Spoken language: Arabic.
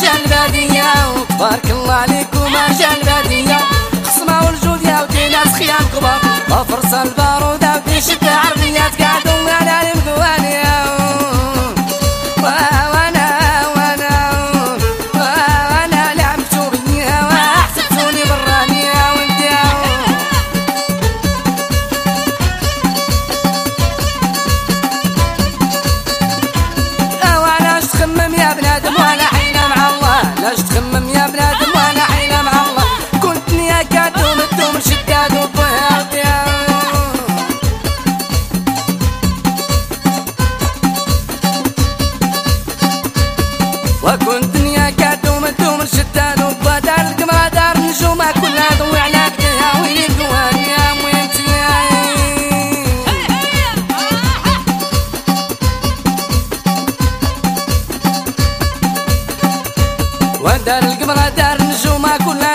رجال البادية تبارك الله عليكم رجال البادية خصمة والجود يا ودي ناس خيام كبار وفرصة البارودة ودي شدة عربيات قعدوا على المقوانية وانا لعبتوا بيها وحسبتوني برانية وانا تخمم يا بنادم وانا حيلة مع الله لاش تخمم يا بنادم وانا حيلة مع الله كنتني يا كادوم الدوم شداد وبهاطيا وكنتني يا كادوم الدوم شداد وبها دار القمرة دار النجومة كلها ضوي على كدها ويلي القوانية وينتي ودار القمرة دار النجومة كلها